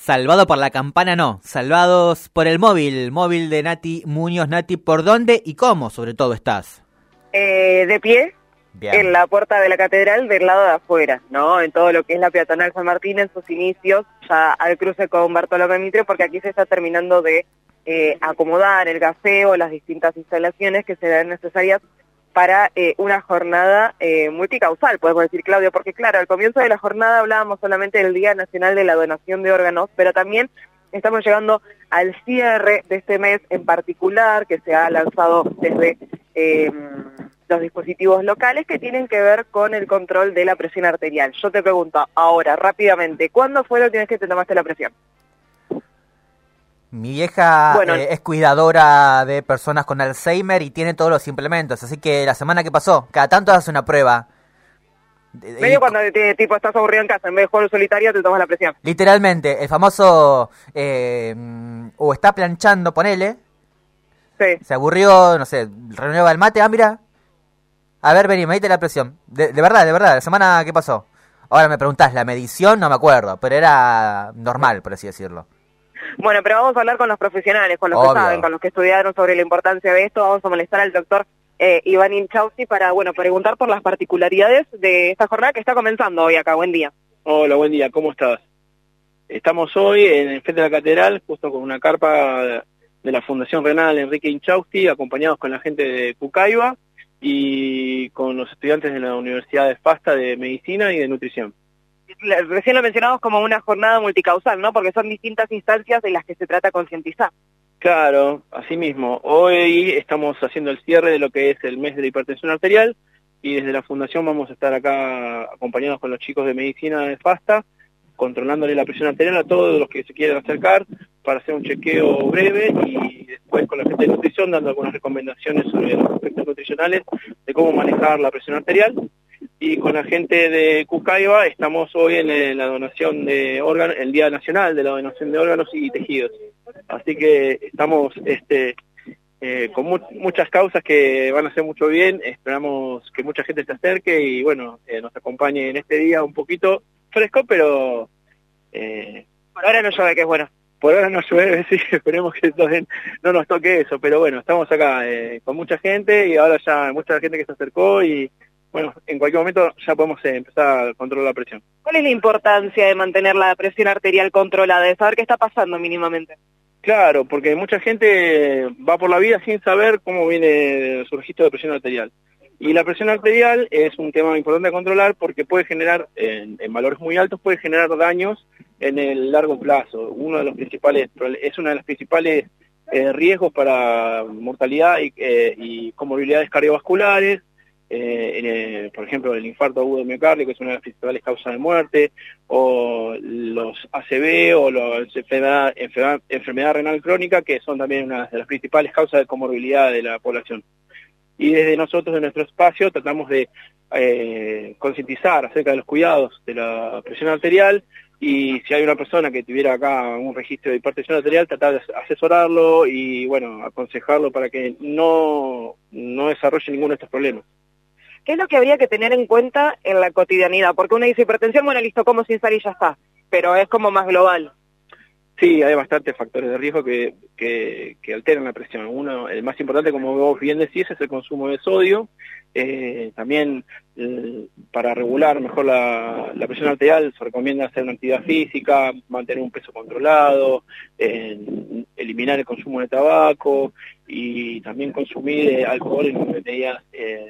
Salvado por la campana no, salvados por el móvil de Nati Muñoz. Nati, ¿por dónde y cómo sobre todo estás? De pie, Bien. en la puerta de la catedral del lado de afuera, ¿no? En todo lo que es la peatonal San Martín, en sus inicios, ya al cruce con Bartolomé Mitre, porque aquí se está terminando de acomodar el gaseo, las distintas instalaciones que serán necesarias para una jornada multicausal, podemos decir, Claudio, porque claro, al comienzo de la jornada hablábamos solamente del Día Nacional de la Donación de Órganos, pero también estamos llegando al cierre de este mes en particular, que se ha lanzado desde los dispositivos locales que tienen que ver con el control de la presión arterial. Yo te pregunto ahora, rápidamente, ¿cuándo fue la última vez que te tomaste la presión? Mi vieja es cuidadora de personas con Alzheimer y tiene todos los implementos, así que la semana que pasó, cada tanto hace una prueba. Medio cuando tipo estás aburrido en casa, en vez de jugar solitario te tomas la presión. Literalmente, el famoso o está planchando, ponele, sí. Se aburrió, no sé, renueva el mate, mira, a ver, vení, medite la presión. De verdad, la semana que pasó. Ahora me preguntás, la medición no me acuerdo, pero era normal, por así decirlo. Bueno, pero vamos a hablar con los profesionales, con los Obvio. que saben, con los que estudiaron sobre la importancia de esto. Vamos a molestar al doctor Iván Inchausti para, preguntar por las particularidades de esta jornada que está comenzando hoy acá. Buen día. Hola, buen día, ¿cómo estás? Estamos hoy en el frente de la catedral, justo con una carpa de la Fundación Renal Enrique Inchausti, acompañados con la gente de Pucaiba y con los estudiantes de la Universidad de FASTA de Medicina y de Nutrición. Recién lo mencionamos como una jornada multicausal, ¿no? Porque son distintas instancias de las que se trata de concientizar. Claro, así mismo. Hoy estamos haciendo el cierre de lo que es el mes de la hipertensión arterial y desde la Fundación vamos a estar acá acompañados con los chicos de Medicina de FASTA, controlándole la presión arterial a todos los que se quieran acercar para hacer un chequeo breve y después con la gente de nutrición dando algunas recomendaciones sobre los aspectos nutricionales de cómo manejar la presión arterial. Y con la gente de Pucaiba estamos hoy en la donación de órganos, el Día Nacional de la Donación de Órganos y Tejidos. Así que estamos con muchas causas que van a hacer mucho bien, esperamos que mucha gente se acerque y nos acompañe en este día un poquito fresco, pero por ahora no llueve, que es bueno. Por ahora no llueve, sí, esperemos que no nos toque eso, pero bueno, estamos acá con mucha gente y ahora ya mucha gente que se acercó y en cualquier momento ya podemos empezar a controlar la presión. ¿Cuál es la importancia de mantener la presión arterial controlada, de saber qué está pasando mínimamente? Claro, porque mucha gente va por la vida sin saber cómo viene su registro de presión arterial. Y la presión arterial es un tema importante a controlar porque puede generar, en valores muy altos, puede generar daños en el largo plazo. Es una de las principales riesgos para mortalidad y comorbilidades cardiovasculares. Por ejemplo, el infarto agudo de miocardio, que es una de las principales causas de muerte, o los ACV o la enfermedad renal crónica, que son también una de las principales causas de comorbilidad de la población. Y desde nosotros, de nuestro espacio, tratamos de concientizar acerca de los cuidados de la presión arterial y si hay una persona que tuviera acá un registro de hipertensión arterial, tratar de asesorarlo y, aconsejarlo para que no desarrolle ninguno de estos problemas. ¿Qué es lo que habría que tener en cuenta en la cotidianidad? Porque uno dice hipertensión, listo, como sin sal y ya está, pero es como más global. Sí, hay bastantes factores de riesgo que alteran la presión. Uno, el más importante, como vos bien decís, es el consumo de sodio. También para regular mejor la presión arterial se recomienda hacer una actividad física, mantener un peso controlado, eliminar el consumo de tabaco y también consumir alcohol en medidas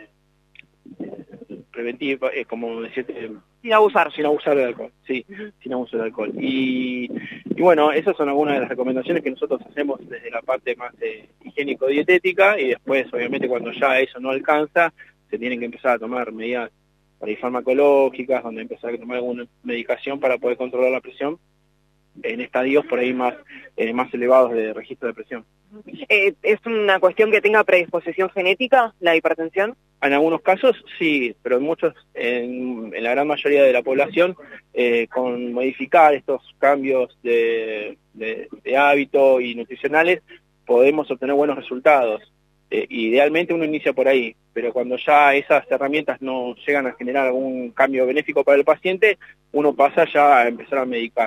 preventiva, como decirte, sin abusar del alcohol, sí, sin abuso del alcohol. Y esas son algunas de las recomendaciones que nosotros hacemos desde la parte más higiénico-dietética y después, obviamente, cuando ya eso no alcanza, se tienen que empezar a tomar medidas farmacológicas, donde empezar a tomar alguna medicación para poder controlar la presión en estadios por ahí más elevados de registro de presión. ¿Es una cuestión que tenga predisposición genética, la hipertensión? En algunos casos sí, pero en la gran mayoría de la población, con modificar estos cambios de hábito y nutricionales, podemos obtener buenos resultados. Idealmente uno inicia por ahí, pero cuando ya esas herramientas no llegan a generar algún cambio benéfico para el paciente, uno pasa ya a empezar a medicar.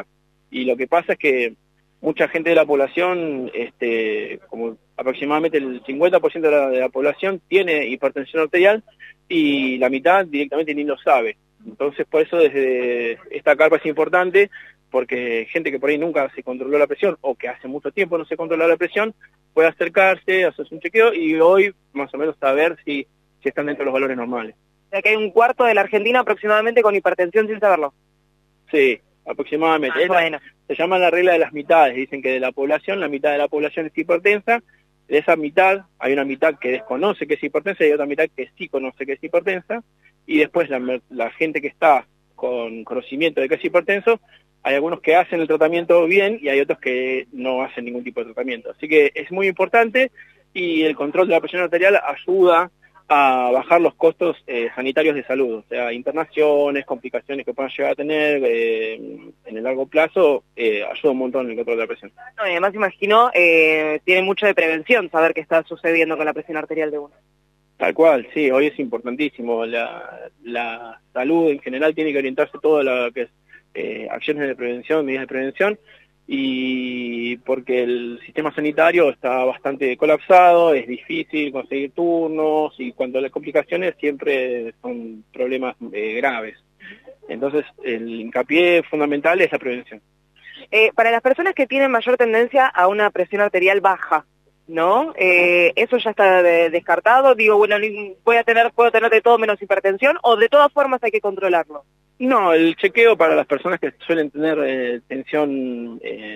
Y lo que pasa es que mucha gente de la población, como aproximadamente el 50% de la población tiene hipertensión arterial y la mitad directamente ni lo sabe. Entonces, por eso desde esta carpa es importante, porque gente que por ahí nunca se controló la presión o que hace mucho tiempo no se controla la presión, puede acercarse, hacerse un chequeo y hoy más o menos saber si están dentro de los valores normales. O sea que hay un cuarto de la Argentina aproximadamente con hipertensión sin saberlo. Sí, aproximadamente. Bueno. Se llama la regla de las mitades. Dicen que de la población, la mitad de la población es hipertensa. De esa mitad, hay una mitad que desconoce que es hipertensa y hay otra mitad que sí conoce que es hipertensa. Y después la gente que está con conocimiento de que es hipertenso, hay algunos que hacen el tratamiento bien y hay otros que no hacen ningún tipo de tratamiento. Así que es muy importante y el control de la presión arterial ayuda a bajar los costos sanitarios de salud, o sea, internaciones, complicaciones que puedan llegar a tener en el largo plazo, ayuda un montón en el control de la presión. No, y además imagino, tiene mucho de prevención saber qué está sucediendo con la presión arterial de uno. Tal cual, sí, hoy es importantísimo, la salud en general tiene que orientarse todo lo que es acciones de prevención, medidas de prevención, y porque el sistema sanitario está bastante colapsado, es difícil conseguir turnos y cuando las complicaciones siempre son problemas graves. Entonces el hincapié fundamental es la prevención. Para las personas que tienen mayor tendencia a una presión arterial baja, ¿no? Eso ya está descartado, digo, bueno, puedo tener de todo menos hipertensión o de todas formas hay que controlarlo. No, el chequeo para las personas que suelen tener tensión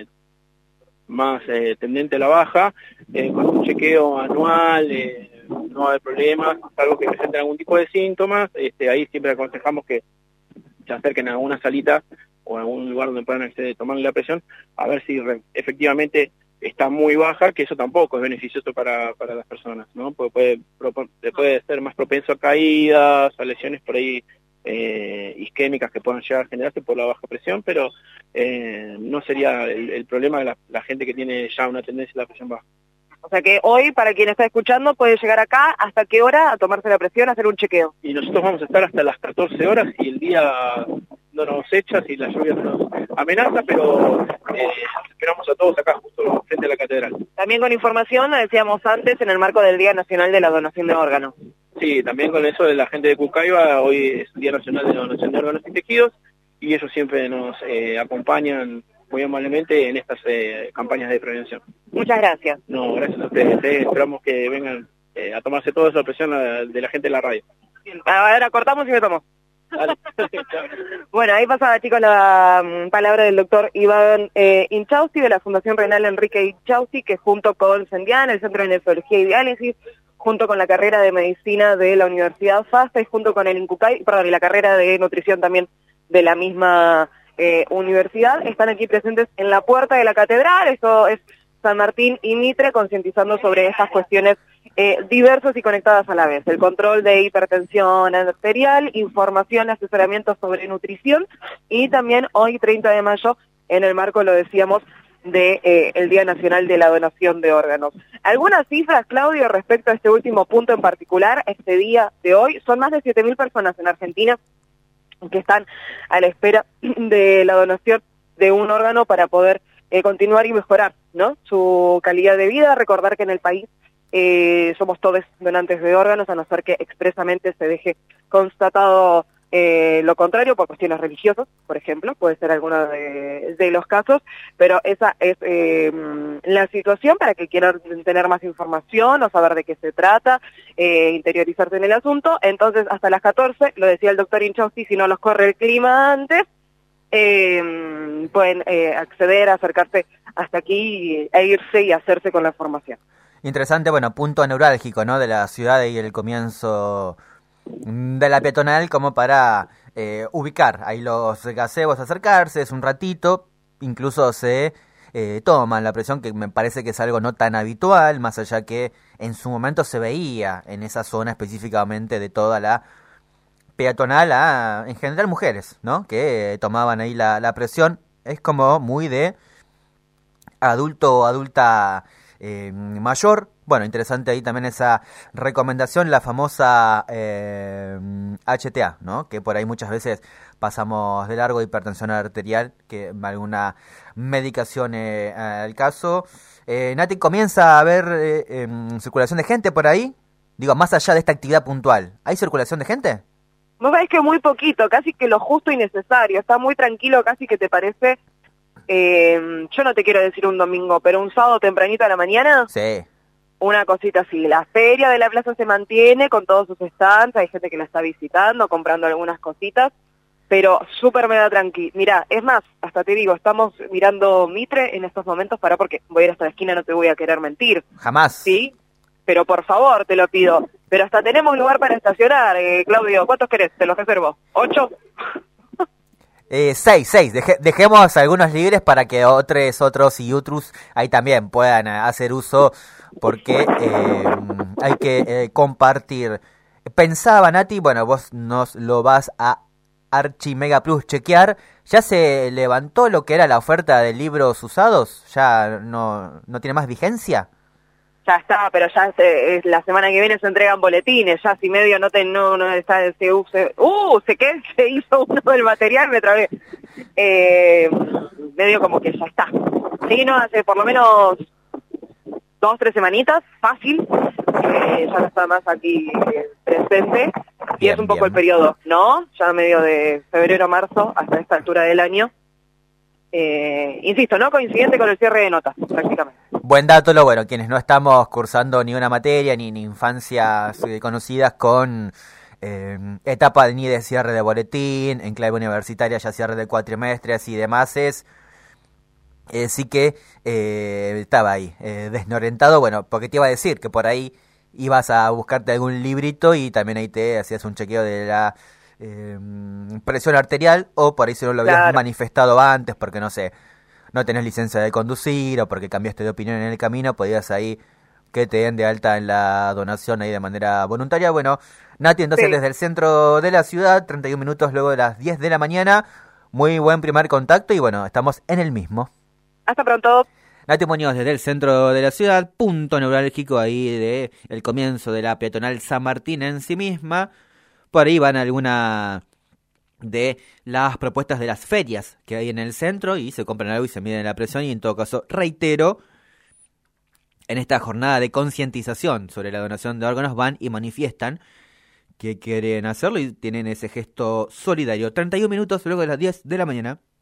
más tendente a la baja, con un chequeo anual, no va a haber problemas, salvo que presenten algún tipo de síntomas, ahí siempre aconsejamos que se acerquen a alguna salita o a algún lugar donde puedan tomarle la presión, a ver si efectivamente está muy baja, que eso tampoco es beneficioso para las personas, ¿no? Porque puede ser más propenso a caídas, a lesiones por ahí isquémicas que puedan llegar a generarse por la baja presión, pero no sería el problema de la gente que tiene ya una tendencia a la presión baja. O sea que hoy, para quien está escuchando, puede llegar acá, ¿hasta qué hora? A tomarse la presión, a hacer un chequeo. Y nosotros vamos a estar hasta las 14 horas y el día no nos echa si la lluvia no nos amenaza, pero esperamos a todos acá, justo frente a la catedral. También con información, lo decíamos antes, en el marco del Día Nacional de la Donación de Órganos. Sí, también con eso de la gente de Cucaiba, hoy es el Día Nacional de la Donación de Órganos y Tejidos, y ellos siempre nos acompañan muy amablemente en estas campañas de prevención. Muchas gracias. No, gracias a ustedes. Esperamos que vengan a tomarse toda esa presión de la gente de la radio. Bien, ahora cortamos y me tomo. Dale. Bueno, ahí pasaba, chicos, la palabra del doctor Iván Inchausti, de la Fundación Renal Enrique Inchausti, que junto con Sendian, el Centro de Nefrología y Diálisis, junto con la carrera de Medicina de la Universidad FASTA y junto con el INCUCAI, y la carrera de Nutrición también de la misma universidad, están aquí presentes en la puerta de la catedral. Esto es San Martín y Mitre, concientizando sobre estas cuestiones diversas y conectadas a la vez. El control de hipertensión arterial, información, asesoramiento sobre nutrición y también hoy, 30 de mayo, en el marco, lo decíamos, de el Día Nacional de la Donación de Órganos. Algunas cifras, Claudio, respecto a este último punto en particular, este día de hoy, son más de 7.000 personas en Argentina que están a la espera de la donación de un órgano para poder continuar y mejorar, ¿no?, su calidad de vida. Recordar que en el país somos todos donantes de órganos, a no ser que expresamente se deje constatado lo contrario, por cuestiones religiosas, por ejemplo, puede ser alguno de los casos, pero esa es la situación para que quieran tener más información o saber de qué se trata, interiorizarse en el asunto. Entonces, hasta las 14, lo decía el doctor Inchausti, si no los corre el clima antes, pueden acceder, acercarse hasta aquí e irse y hacerse con la información. Interesante, bueno, punto neurálgico, ¿no?, de la ciudad y el comienzo de la peatonal, como para ubicar ahí los gazebos, acercarse, es un ratito, incluso se toman la presión, que me parece que es algo no tan habitual, más allá que en su momento se veía en esa zona específicamente de toda la peatonal, en general mujeres, ¿no?, que tomaban ahí la presión. Es como muy de adulto o adulta mayor. Bueno, interesante ahí también esa recomendación, la famosa HTA, ¿no? Que por ahí muchas veces pasamos de largo, hipertensión arterial, que alguna medicación al caso. Nati, ¿comienza a haber circulación de gente por ahí? Digo, más allá de esta actividad puntual, ¿hay circulación de gente? Vos sabés que muy poquito, casi que lo justo y necesario. Está muy tranquilo, casi que te parece, yo no te quiero decir un domingo, pero un sábado tempranito a la mañana. Sí. Una cosita así. La feria de la plaza se mantiene con todos sus stands, hay gente que la está visitando, comprando algunas cositas, pero súper mega tranqui. Mirá, es más, hasta te digo, estamos mirando Mitre en estos momentos, porque voy a ir hasta la esquina, no te voy a querer mentir. Jamás. Sí, pero por favor, te lo pido. Pero hasta tenemos lugar para estacionar, Claudio. ¿Cuántos querés? Te los reservo. ¿8? 6. Dejemos algunos libres para que otros y otros ahí también puedan hacer uso, porque hay que compartir. Pensaba, Nati, bueno, vos nos lo vas a Archimega Plus chequear. ¿Ya se levantó lo que era la oferta de libros usados? ¿Ya no tiene más vigencia? Ya está, pero ya la semana que viene se entregan boletines, ya si medio no está, se hizo uno del material, me trabé. Medio como que ya está. Sí, no, hace por lo menos 2-3 semanitas, fácil, ya no está más aquí presente, y bien, es un poco bien. El periodo, ¿no? Ya medio de febrero, marzo, hasta esta altura del año. Insisto, no coincidente con el cierre de notas, prácticamente. Buen dato, lo bueno, quienes no estamos cursando ni una materia, ni infancias conocidas con etapa ni de cierre de boletín, en clave universitaria ya cierre de cuatrimestres y demás, sí que estaba ahí, desorientado, bueno, porque te iba a decir que por ahí ibas a buscarte algún librito y también ahí te hacías un chequeo de la presión arterial, o por ahí si no lo habías manifestado antes, porque no sé, no tenés licencia de conducir o porque cambiaste de opinión en el camino, podías ahí que te den de alta en la donación ahí de manera voluntaria. Bueno, Nati, entonces desde el centro de la ciudad, 31 minutos luego de las 10 de la mañana, muy buen primer contacto y bueno, estamos en el mismo. Hasta pronto. Nati Muñoz desde el centro de la ciudad, punto neurálgico ahí de el comienzo de la peatonal San Martín en sí misma. Por ahí van alguna de las propuestas de las ferias que hay en el centro y se compran algo y se miden la presión, y en todo caso, reitero, en esta jornada de concientización sobre la donación de órganos van y manifiestan que quieren hacerlo y tienen ese gesto solidario. 31 minutos luego de las 10 de la mañana.